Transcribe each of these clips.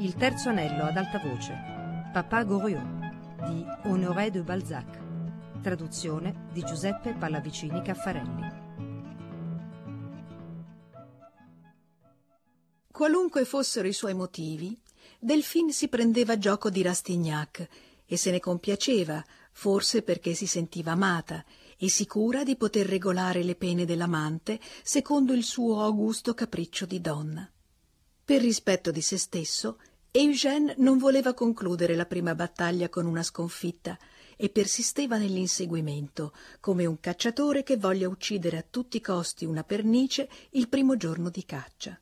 Il terzo anello ad alta voce, Papa Goriot, di Honoré de Balzac, traduzione di Giuseppe Pallavicini Caffarelli. Qualunque fossero i suoi motivi, Delphine si prendeva gioco di Rastignac e se ne compiaceva, forse perché si sentiva amata e sicura di poter regolare le pene dell'amante secondo il suo augusto capriccio di donna. Per rispetto di se stesso, Eugène non voleva concludere la prima battaglia con una sconfitta e persisteva nell'inseguimento, come un cacciatore che voglia uccidere a tutti i costi una pernice il primo giorno di caccia.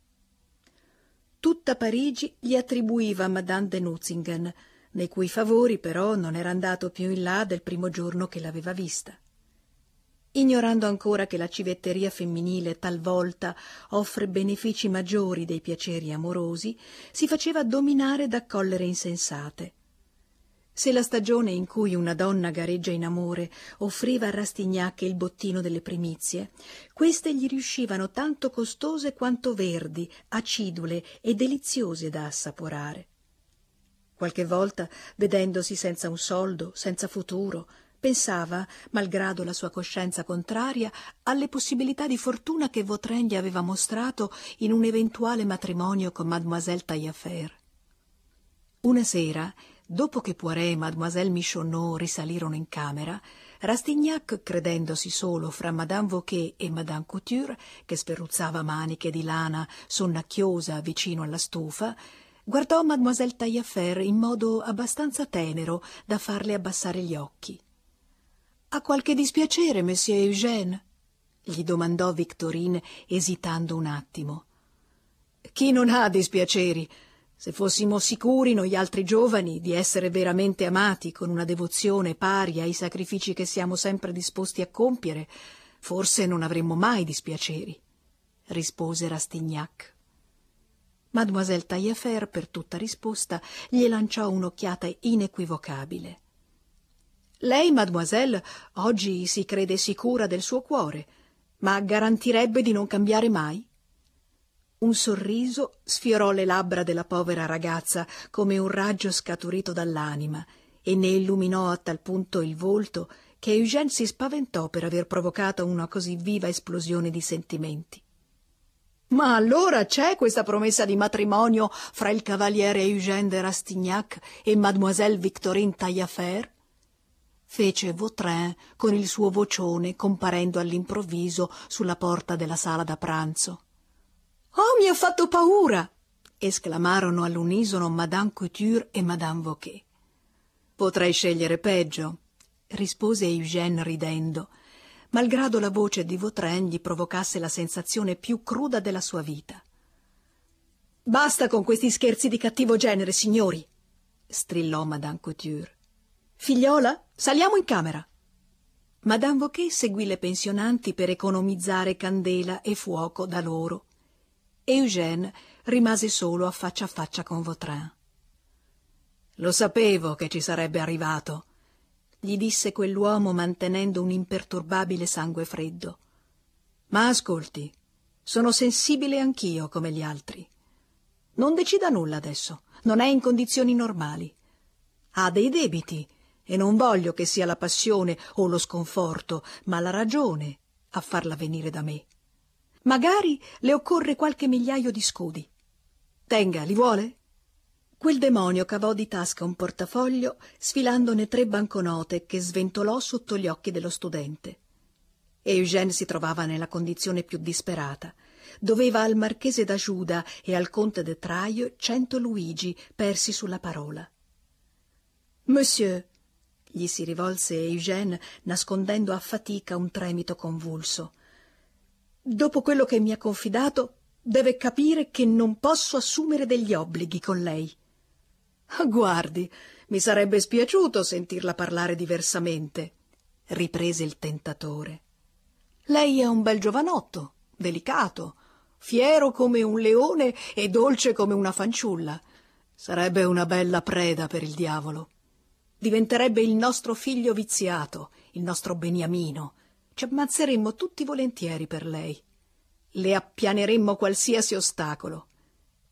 Tutta Parigi gli attribuiva Madame de Nucingen, nei cui favori però non era andato più in là del primo giorno che l'aveva vista. Ignorando ancora che la civetteria femminile talvolta offre benefici maggiori dei piaceri amorosi, si faceva dominare da collere insensate. Se la stagione in cui una donna gareggia in amore offriva a Rastignac il bottino delle primizie, queste gli riuscivano tanto costose quanto verdi, acidule e deliziose da assaporare. Qualche volta, vedendosi senza un soldo, senza futuro, pensava, malgrado la sua coscienza contraria, alle possibilità di fortuna che Vautrin gli aveva mostrato in un eventuale matrimonio con Mademoiselle Taillefer. Una sera, dopo che Poiret e Mademoiselle Michonneau risalirono in camera, Rastignac, credendosi solo fra Madame Wauquez e Madame Couture, che sferruzzava maniche di lana sonnacchiosa vicino alla stufa, guardò Mademoiselle Taillefer in modo abbastanza tenero da farle abbassare gli occhi. «Ha qualche dispiacere, Monsieur Eugène?» gli domandò Victorine, esitando un attimo. «Chi non ha dispiaceri? Se fossimo sicuri, noi altri giovani, di essere veramente amati con una devozione pari ai sacrifici che siamo sempre disposti a compiere, forse non avremmo mai dispiaceri», rispose Rastignac. Mademoiselle Taillefer, per tutta risposta, gli lanciò un'occhiata inequivocabile. «Lei, mademoiselle, oggi si crede sicura del suo cuore, ma garantirebbe di non cambiare mai?» Un sorriso sfiorò le labbra della povera ragazza come un raggio scaturito dall'anima e ne illuminò a tal punto il volto che Eugène si spaventò per aver provocato una così viva esplosione di sentimenti. «Ma allora c'è questa promessa di matrimonio fra il cavaliere Eugène de Rastignac e Mademoiselle Victorine Taillefer?» fece Vautrin con il suo vocione comparendo all'improvviso sulla porta della sala da pranzo. «Oh, mi ha fatto paura!» esclamarono all'unisono Madame Couture e Madame Wauquez. «Potrei scegliere peggio», rispose Eugène ridendo, malgrado la voce di Vautrin gli provocasse la sensazione più cruda della sua vita. «Basta con questi scherzi di cattivo genere, signori!» strillò Madame Couture. «Figliola, saliamo in camera!» Madame Wauquez seguì le pensionanti per economizzare candela e fuoco da loro. Eugène rimase solo a faccia con Vautrin. «Lo sapevo che ci sarebbe arrivato», gli disse quell'uomo mantenendo un imperturbabile sangue freddo. «Ma ascolti, sono sensibile anch'io come gli altri. Non decida nulla adesso, non è in condizioni normali. Ha dei debiti e non voglio che sia la passione o lo sconforto, ma la ragione a farla venire da me. Magari le occorre qualche migliaio di scudi. Tenga, li vuole?» Quel demonio cavò di tasca un portafoglio, sfilandone 3 banconote che sventolò sotto gli occhi dello studente. Eugène si trovava nella condizione più disperata. Doveva al marchese d'Ajuda e al conte de Trailles 100 luigi persi sulla parola. «Monsieur», gli si rivolse Eugène, nascondendo a fatica un tremito convulso, «dopo quello che mi ha confidato, deve capire che non posso assumere degli obblighi con lei». «Guardi, mi sarebbe spiaciuto sentirla parlare diversamente», riprese il tentatore. «Lei è un bel giovanotto, delicato, fiero come un leone e dolce come una fanciulla. Sarebbe una bella preda per il diavolo. Diventerebbe il nostro figlio viziato, il nostro beniamino. Ci ammazzeremmo tutti volentieri per lei. Le appianeremmo qualsiasi ostacolo.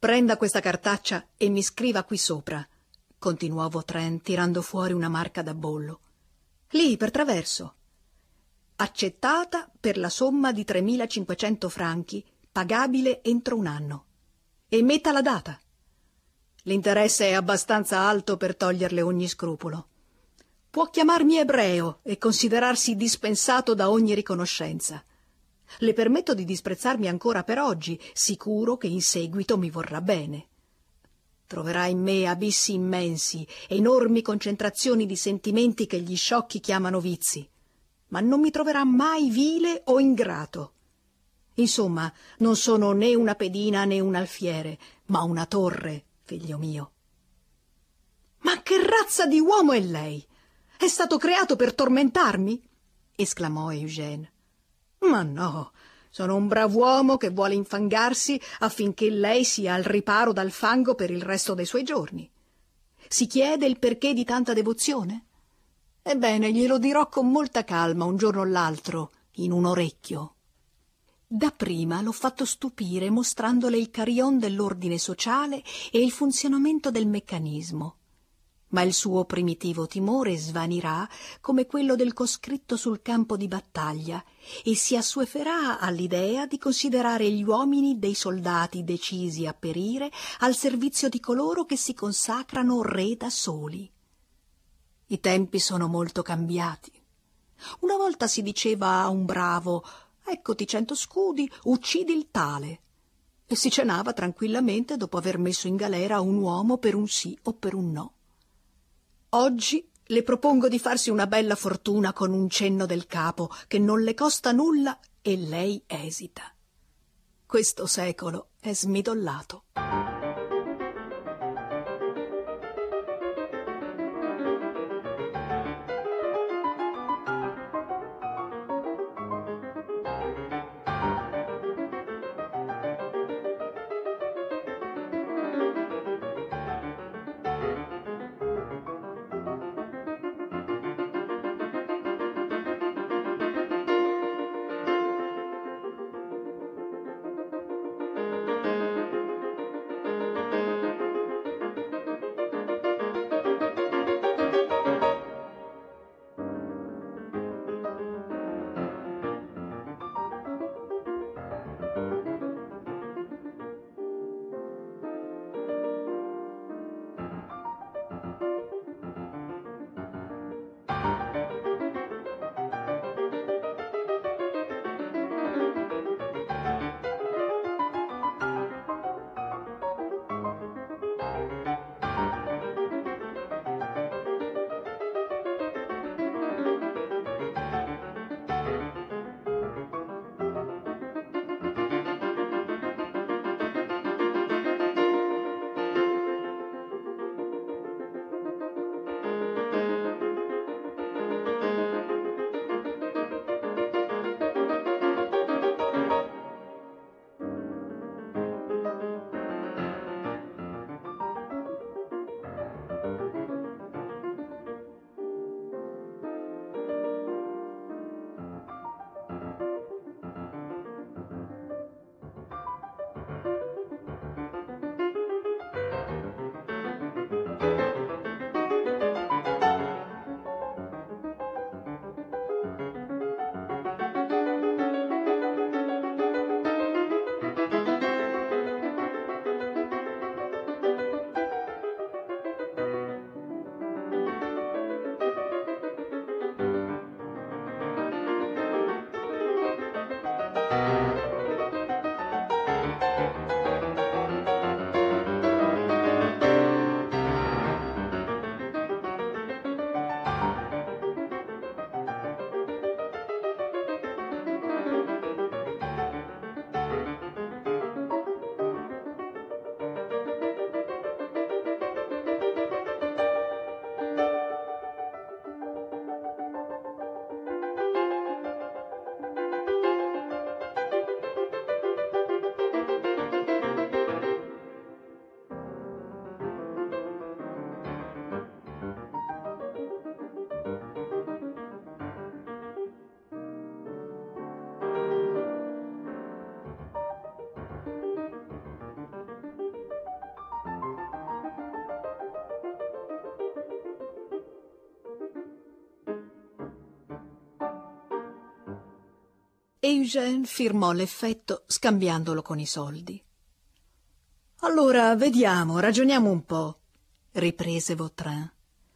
Prenda questa cartaccia e mi scriva qui sopra, continuò Vautrin tirando fuori una marca da bollo. Lì, per traverso. Accettata per la somma di 3.500 franchi, pagabile entro un anno. E metta la data. L'interesse è abbastanza alto per toglierle ogni scrupolo. Può chiamarmi ebreo e considerarsi dispensato da ogni riconoscenza. Le permetto di disprezzarmi ancora per oggi, sicuro che in seguito mi vorrà bene. Troverà in me abissi immensi, enormi concentrazioni di sentimenti che gli sciocchi chiamano vizi, ma non mi troverà mai vile o ingrato. Insomma, non sono né una pedina né un alfiere, ma una torre, figlio mio. Ma che razza di uomo è lei? È stato creato per tormentarmi? Esclamò Eugène. Ma no, sono un brav'uomo che vuole infangarsi affinché lei sia al riparo dal fango per il resto dei suoi giorni. Si chiede il perché di tanta devozione? Ebbene, glielo dirò con molta calma un giorno o l'altro, in un orecchio. Dapprima l'ho fatto stupire mostrandole il carillon dell'ordine sociale e il funzionamento del meccanismo. Ma il suo primitivo timore svanirà come quello del coscritto sul campo di battaglia e si assueferà all'idea di considerare gli uomini dei soldati decisi a perire al servizio di coloro che si consacrano re da soli. I tempi sono molto cambiati. Una volta si diceva a un bravo: «Eccoti 100 scudi, uccidi il tale», e si cenava tranquillamente dopo aver messo in galera un uomo per un sì o per un no. Oggi le propongo di farsi una bella fortuna con un cenno del capo che non le costa nulla e lei esita. Questo secolo è smidollato. e Eugène firmò l'effetto scambiandolo con i soldi. «Allora, vediamo, ragioniamo un po'», riprese Vautrin.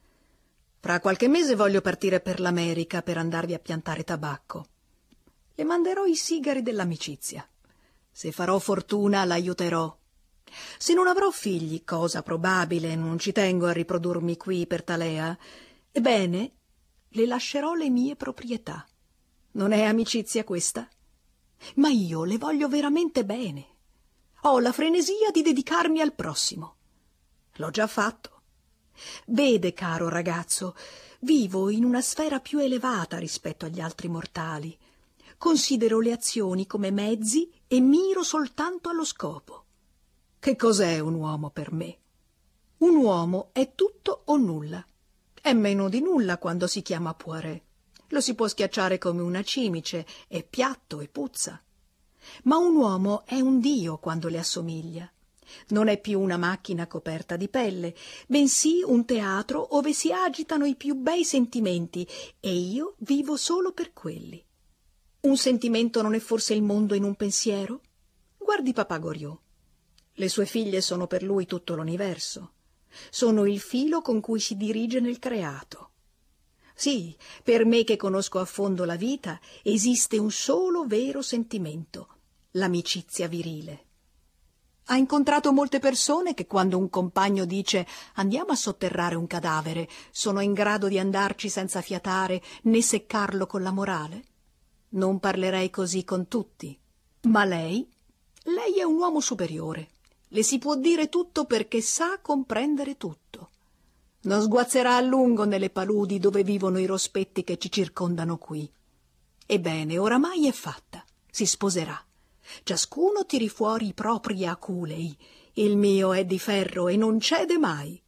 «Fra qualche mese voglio partire per l'America per andarvi a piantare tabacco. Le manderò i sigari dell'amicizia. Se farò fortuna l'aiuterò. Se non avrò figli, cosa probabile, non ci tengo a riprodurmi qui per talea, ebbene, le lascerò le mie proprietà. Non è amicizia questa? Ma io le voglio veramente bene. Ho la frenesia di dedicarmi al prossimo. L'ho già fatto. Vede, caro ragazzo, vivo in una sfera più elevata rispetto agli altri mortali. Considero le azioni come mezzi e miro soltanto allo scopo. Che cos'è un uomo per me? Un uomo è tutto o nulla. È meno di nulla quando si chiama Poiret. Lo si può schiacciare come una cimice, è piatto e puzza. Ma un uomo è un dio quando le assomiglia. Non è più una macchina coperta di pelle, bensì un teatro ove si agitano i più bei sentimenti, e io vivo solo per quelli. Un sentimento non è forse il mondo in un pensiero? Guardi papà Goriot. Le sue figlie sono per lui tutto l'universo. Sono il filo con cui si dirige nel creato. Sì, per me che conosco a fondo la vita, esiste un solo vero sentimento, l'amicizia virile. Ha incontrato molte persone che quando un compagno dice «andiamo a sotterrare un cadavere», sono in grado di andarci senza fiatare né seccarlo con la morale? Non parlerei così con tutti. Ma lei è un uomo superiore. Le si può dire tutto perché sa comprendere tutto. Non sguazzerà a lungo nelle paludi dove vivono i rospetti che ci circondano qui. Ebbene, oramai è fatta. Si sposerà. Ciascuno tiri fuori i propri aculei. Il mio è di ferro e non cede mai.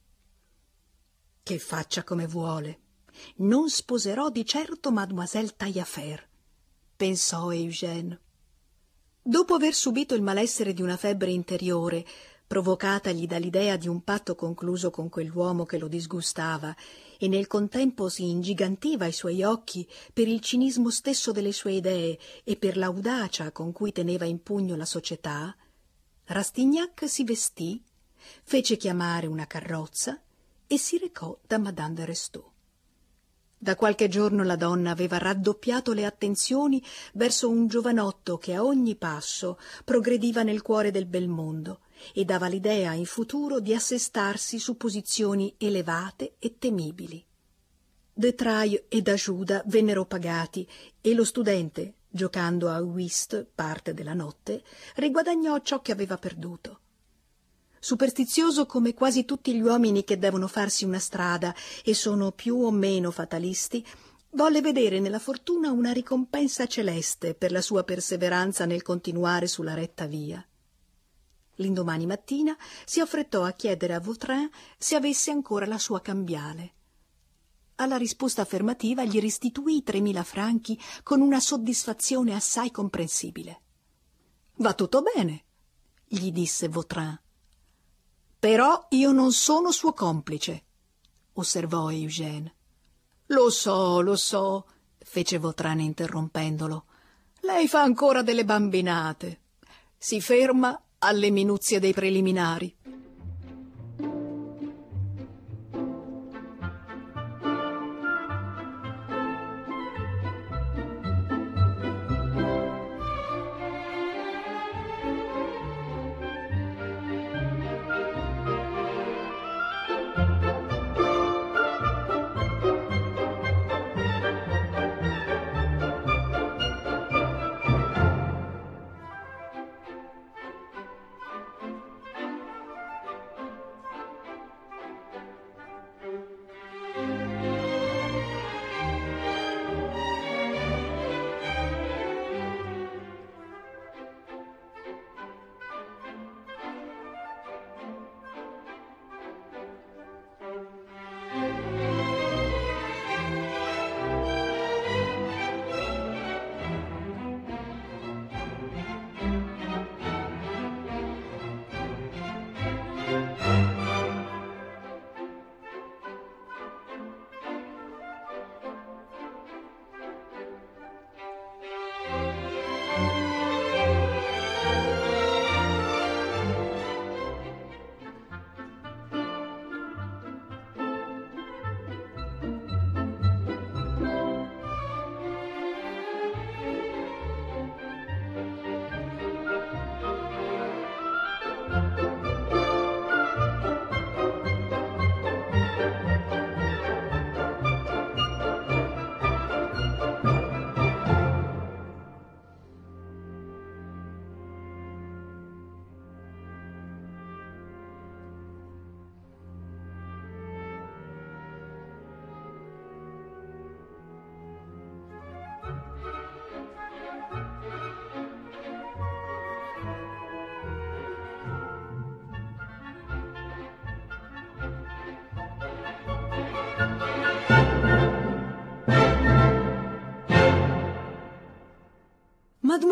Che faccia come vuole. Non sposerò di certo Mademoiselle Taillefer, pensò Eugène. Dopo aver subito il malessere di una febbre interiore, provocatagli dall'idea di un patto concluso con quell'uomo che lo disgustava, e nel contempo si ingigantiva ai suoi occhi per il cinismo stesso delle sue idee e per l'audacia con cui teneva in pugno la società, Rastignac si vestì, fece chiamare una carrozza e si recò da Madame de Restaud. Da qualche giorno la donna aveva raddoppiato le attenzioni verso un giovanotto che a ogni passo progrediva nel cuore del bel mondo e dava l'idea in futuro di assestarsi su posizioni elevate e temibili. De Trailles e d'Ajuda vennero pagati e lo studente, giocando a whist parte della notte, riguadagnò ciò che aveva perduto. Superstizioso come quasi tutti gli uomini che devono farsi una strada e sono più o meno fatalisti, volle vedere nella fortuna una ricompensa celeste per la sua perseveranza nel continuare sulla retta via. L'indomani mattina si affrettò a chiedere a Vautrin se avesse ancora la sua cambiale. Alla risposta affermativa gli restituì 3.000 franchi con una soddisfazione assai comprensibile. «Va tutto bene», gli disse Vautrin. «Però io non sono suo complice», osservò Eugène. Lo so», fece Vautrin interrompendolo. «Lei fa ancora delle bambinate. Si ferma alle minuzie dei preliminari».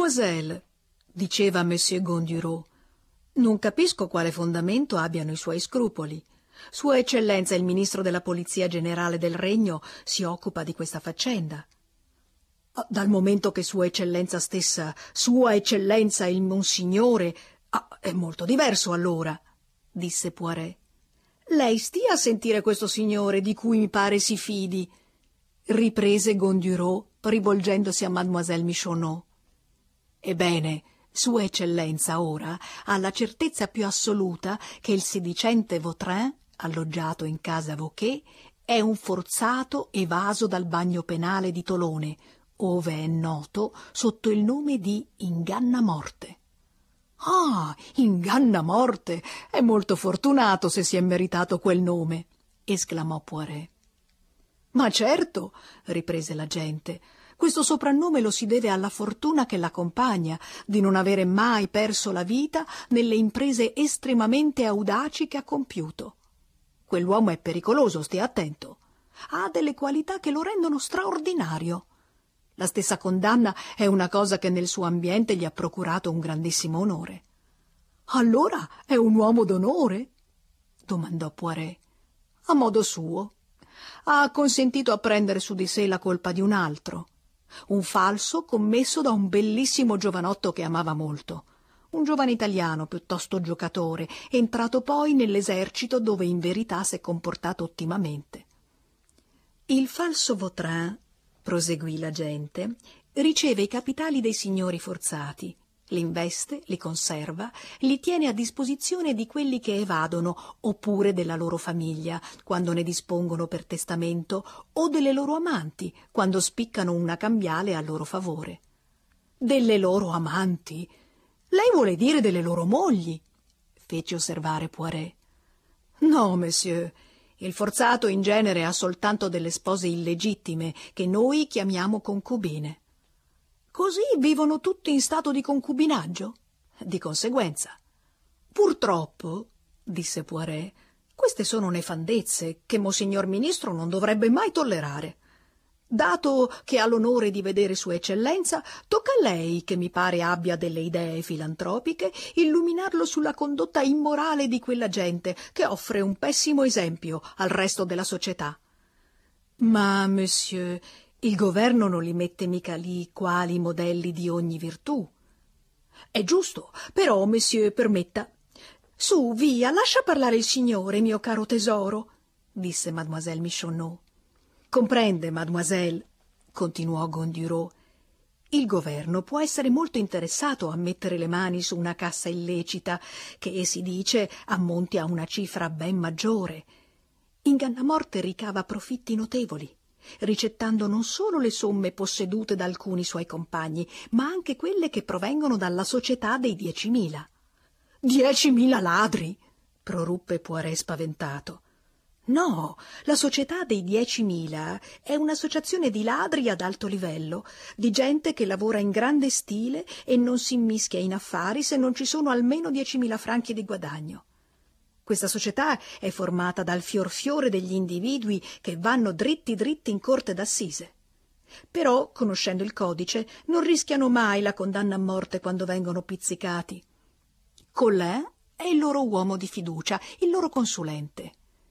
Mademoiselle, diceva Monsieur Gondureau, non capisco quale fondamento abbiano i suoi scrupoli. Sua Eccellenza il Ministro della Polizia Generale del Regno si occupa di questa faccenda. Dal momento che Sua Eccellenza stessa, Sua Eccellenza il Monsignore, è molto diverso allora, disse Poiret. Lei stia a sentire questo signore di cui mi pare si fidi, riprese Gondureau rivolgendosi a Mademoiselle Michonneau. Ebbene, Sua Eccellenza ora ha la certezza più assoluta che il sedicente Vautrin, alloggiato in casa Vauquer, è un forzato evaso dal bagno penale di Tolone, ove è noto sotto il nome di Ingannamorte. Ah, Ingannamorte! È molto fortunato se si è meritato quel nome, esclamò Poiret. Ma certo, riprese l'agente, questo soprannome lo si deve alla fortuna che l'accompagna di non avere mai perso la vita nelle imprese estremamente audaci che ha compiuto. Quell'uomo è pericoloso, stia attento. Ha delle qualità che lo rendono straordinario. La stessa condanna è una cosa che nel suo ambiente gli ha procurato un grandissimo onore. Allora è un uomo d'onore? Domandò Poiret. A modo suo. Ha consentito a prendere su di sé la colpa di un altro. Un falso commesso da un bellissimo giovanotto che amava molto. Un giovane italiano piuttosto giocatore, entrato poi nell'esercito dove in verità si è comportato ottimamente. Il falso Vautrin, proseguì l'agente, riceve i capitali dei signori forzati, li investe, li conserva, li tiene a disposizione di quelli che evadono, oppure della loro famiglia, quando ne dispongono per testamento, o delle loro amanti, quando spiccano una cambiale a loro favore. Delle loro amanti? Lei vuole dire delle loro mogli? Fece osservare Poiret. No, monsieur. Il forzato in genere ha soltanto delle spose illegittime, che noi chiamiamo concubine. Così vivono tutti in stato di concubinaggio? Di conseguenza. Purtroppo, disse Poiret, queste sono nefandezze che Monsignor Ministro non dovrebbe mai tollerare. Dato che ha l'onore di vedere Sua Eccellenza, tocca a lei, che mi pare abbia delle idee filantropiche, illuminarlo sulla condotta immorale di quella gente che offre un pessimo esempio al resto della società. Ma, monsieur, il governo non li mette mica lì quali modelli di ogni virtù. È giusto, però, monsieur, permetta. Su, via, lascia parlare il signore, mio caro tesoro, disse Mademoiselle Michonneau. Comprende, mademoiselle, continuò Gondureau, il governo può essere molto interessato a mettere le mani su una cassa illecita che, si dice, ammonti a una cifra ben maggiore. Ingannamorte ricava profitti notevoli, ricettando non solo le somme possedute da alcuni suoi compagni, ma anche quelle che provengono dalla società dei 10.000. 10.000 ladri! Proruppe Poiret spaventato. No, la società dei 10.000 è un'associazione di ladri ad alto livello, di gente che lavora in grande stile e non si immischia in affari se non ci sono almeno 10.000 franchi di guadagno. Questa società è formata dal fior degli individui che vanno dritti in corte d'assise. Però, conoscendo il codice, non rischiano mai la condanna a morte quando vengono pizzicati. Colin è il loro uomo di fiducia, il loro consulente.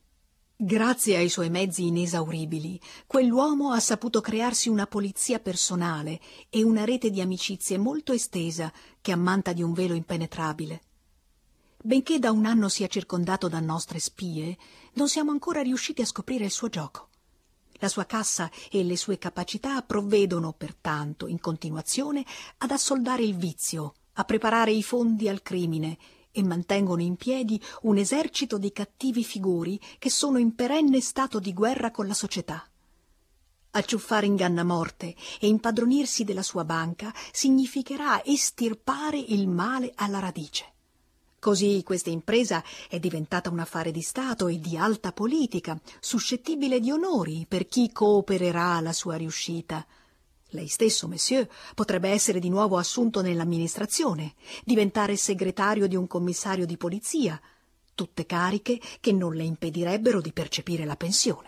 Grazie ai suoi mezzi inesauribili, quell'uomo ha saputo crearsi una polizia personale e una rete di amicizie molto estesa che ammanta di un velo impenetrabile. Benché da un anno sia circondato da nostre spie, non siamo ancora riusciti a scoprire il suo gioco. La sua cassa e le sue capacità provvedono, pertanto, in continuazione, ad assoldare il vizio, a preparare i fondi al crimine e mantengono in piedi un esercito di cattivi figuri che sono in perenne stato di guerra con la società. Acciuffare Ingannamorte e impadronirsi della sua banca significherà estirpare il male alla radice. Così questa impresa è diventata un affare di Stato e di alta politica, suscettibile di onori per chi coopererà alla sua riuscita. Lei stesso, monsieur, potrebbe essere di nuovo assunto nell'amministrazione, diventare segretario di un commissario di polizia, tutte cariche che non le impedirebbero di percepire la pensione.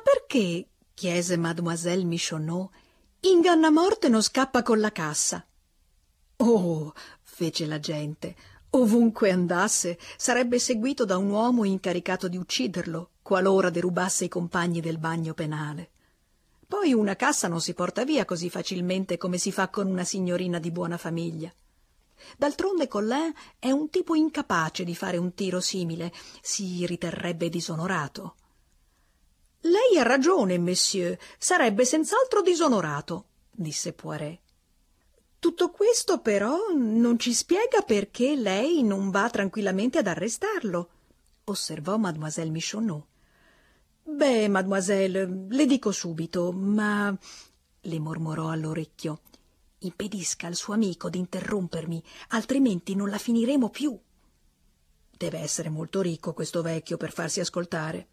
perché, chiese Mademoiselle Michonneau, Ingannamorte non scappa con la cassa? Oh, fece la gente, ovunque andasse sarebbe seguito da un uomo incaricato di ucciderlo, qualora derubasse i compagni del bagno penale. Poi una cassa non si porta via così facilmente come si fa con una signorina di buona famiglia. D'altronde Colin è un tipo incapace di fare un tiro simile, si riterrebbe disonorato. Lei ha ragione, monsieur, sarebbe senz'altro disonorato, disse Poiret. Tutto questo però non ci spiega perché lei non va tranquillamente ad arrestarlo, osservò Mademoiselle Michonneau. Beh, mademoiselle, le dico subito, ma le mormorò all'orecchio, impedisca al suo amico di interrompermi, altrimenti non la finiremo più. Deve essere molto ricco questo vecchio per farsi ascoltare.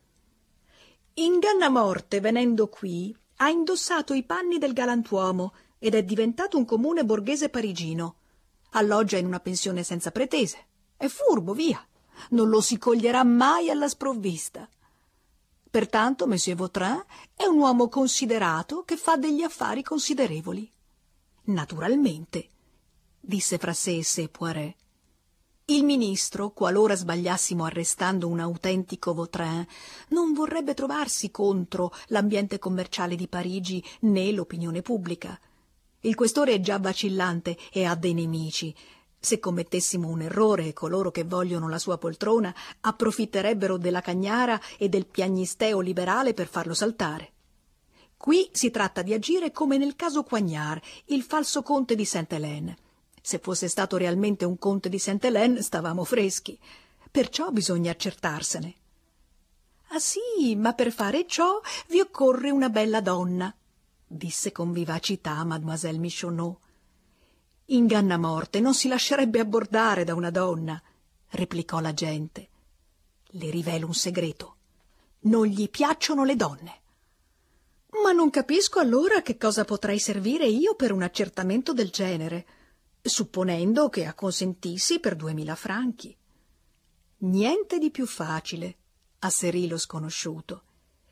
Ingannamorte, venendo qui, ha indossato i panni del galantuomo ed è diventato un comune borghese parigino. Alloggia in una pensione senza pretese. È furbo, via. Non lo si coglierà mai alla sprovvista. Pertanto Monsieur Vautrin è un uomo considerato che fa degli affari considerevoli. Naturalmente, disse fra sé e sé Poiret. Il ministro, qualora sbagliassimo arrestando un autentico Vautrin, non vorrebbe trovarsi contro l'ambiente commerciale di Parigi né l'opinione pubblica. Il questore è già vacillante e ha dei nemici. Se commettessimo un errore, coloro che vogliono la sua poltrona approfitterebbero della cagnara e del piagnisteo liberale per farlo saltare. Qui si tratta di agire come nel caso Coignard, il falso conte di Sainte-Hélène. Se fosse stato realmente un conte di Sainte-Hélène stavamo freschi, perciò bisogna accertarsene. Ah sì, ma per fare ciò vi occorre una bella donna, disse con vivacità Mademoiselle Michonneau. Ingannamorte non si lascerebbe abbordare da una donna, replicò la gente. Le rivelo un segreto. Non gli piacciono le donne. Ma non capisco allora che cosa potrei servire io per un accertamento del genere, supponendo che acconsentissi per 2000 franchi. Niente di più facile, asserì lo sconosciuto.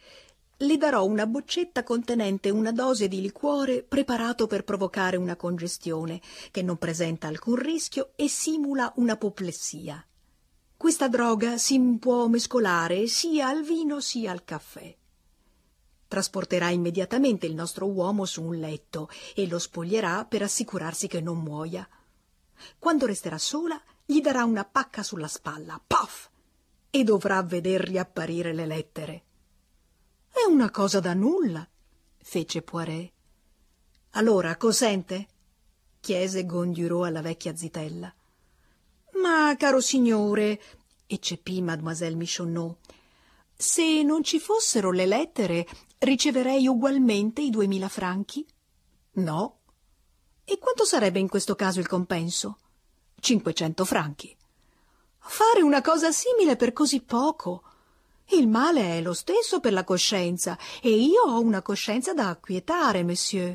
Le darò una boccetta contenente una dose di liquore preparato per provocare una congestione, che non presenta alcun rischio e simula un'apoplessia. Questa droga si può mescolare sia al vino sia al caffè. Trasporterà immediatamente il nostro uomo su un letto e lo spoglierà per assicurarsi che non muoia. Quando resterà sola, gli darà una pacca sulla spalla, puff, e dovrà veder riapparire le lettere. È una cosa da nulla, fece Poiret. Allora, consente? Chiese Gondureau alla vecchia zitella. Ma, caro signore, eccepì Mademoiselle Michonneau, se non ci fossero le lettere, riceverei ugualmente i 2000 franchi? No. E quanto sarebbe in questo caso il compenso? 500 franchi. Fare una cosa simile per così poco? Il male è lo stesso per la coscienza, e io ho una coscienza da acquietare, monsieur.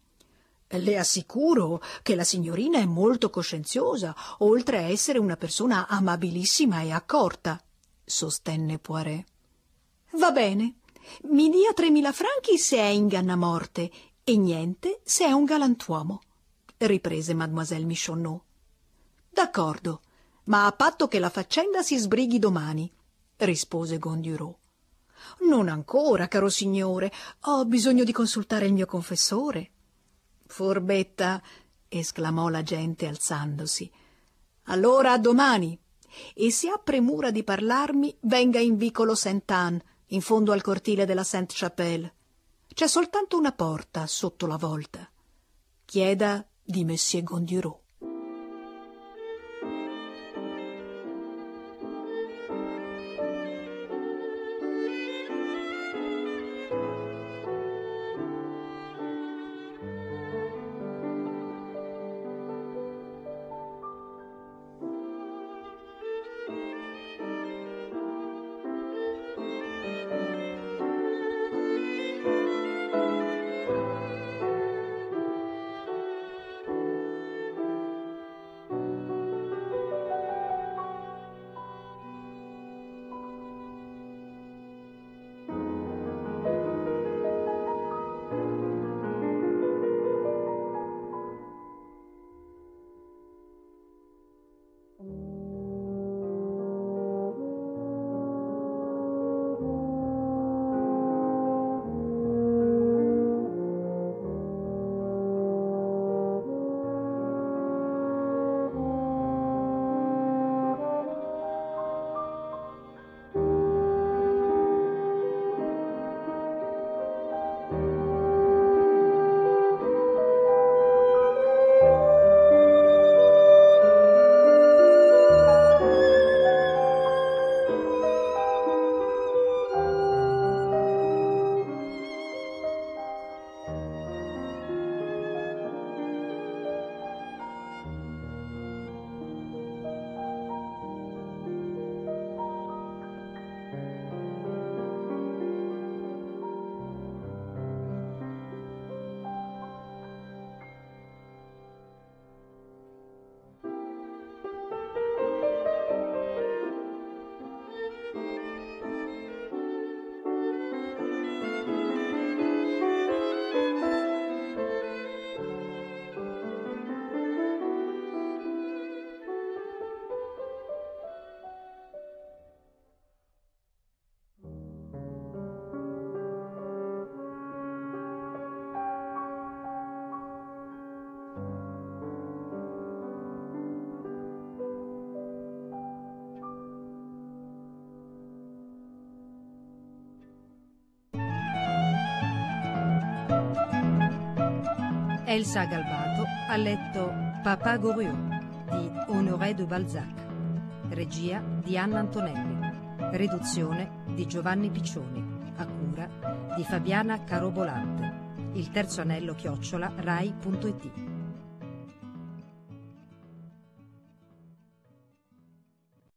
Le assicuro che la signorina è molto coscienziosa, oltre a essere una persona amabilissima e accorta, sostenne Poiret. Va bene, mi dia 3000 franchi se è ingannamorte e niente se è un galantuomo, riprese Mademoiselle Michonneau. D'accordo, ma a patto che la faccenda si sbrighi domani, rispose Gondureau. Non ancora, caro signore, ho bisogno di consultare il mio confessore. Forbetta, esclamò la gente alzandosi. Allora a domani, e se ha premura di parlarmi, venga in vicolo Sainte-Anne, in fondo al cortile della Sainte-Chapelle. C'è soltanto una porta sotto la volta. Chieda di Monsieur Gondureau. Elsa Galbato ha letto Papa Goriot di Honoré de Balzac, regia di Anna Antonelli, riduzione di Giovanni Piccioni, a cura di Fabiana Carobolante. Il terzo anello @rai.it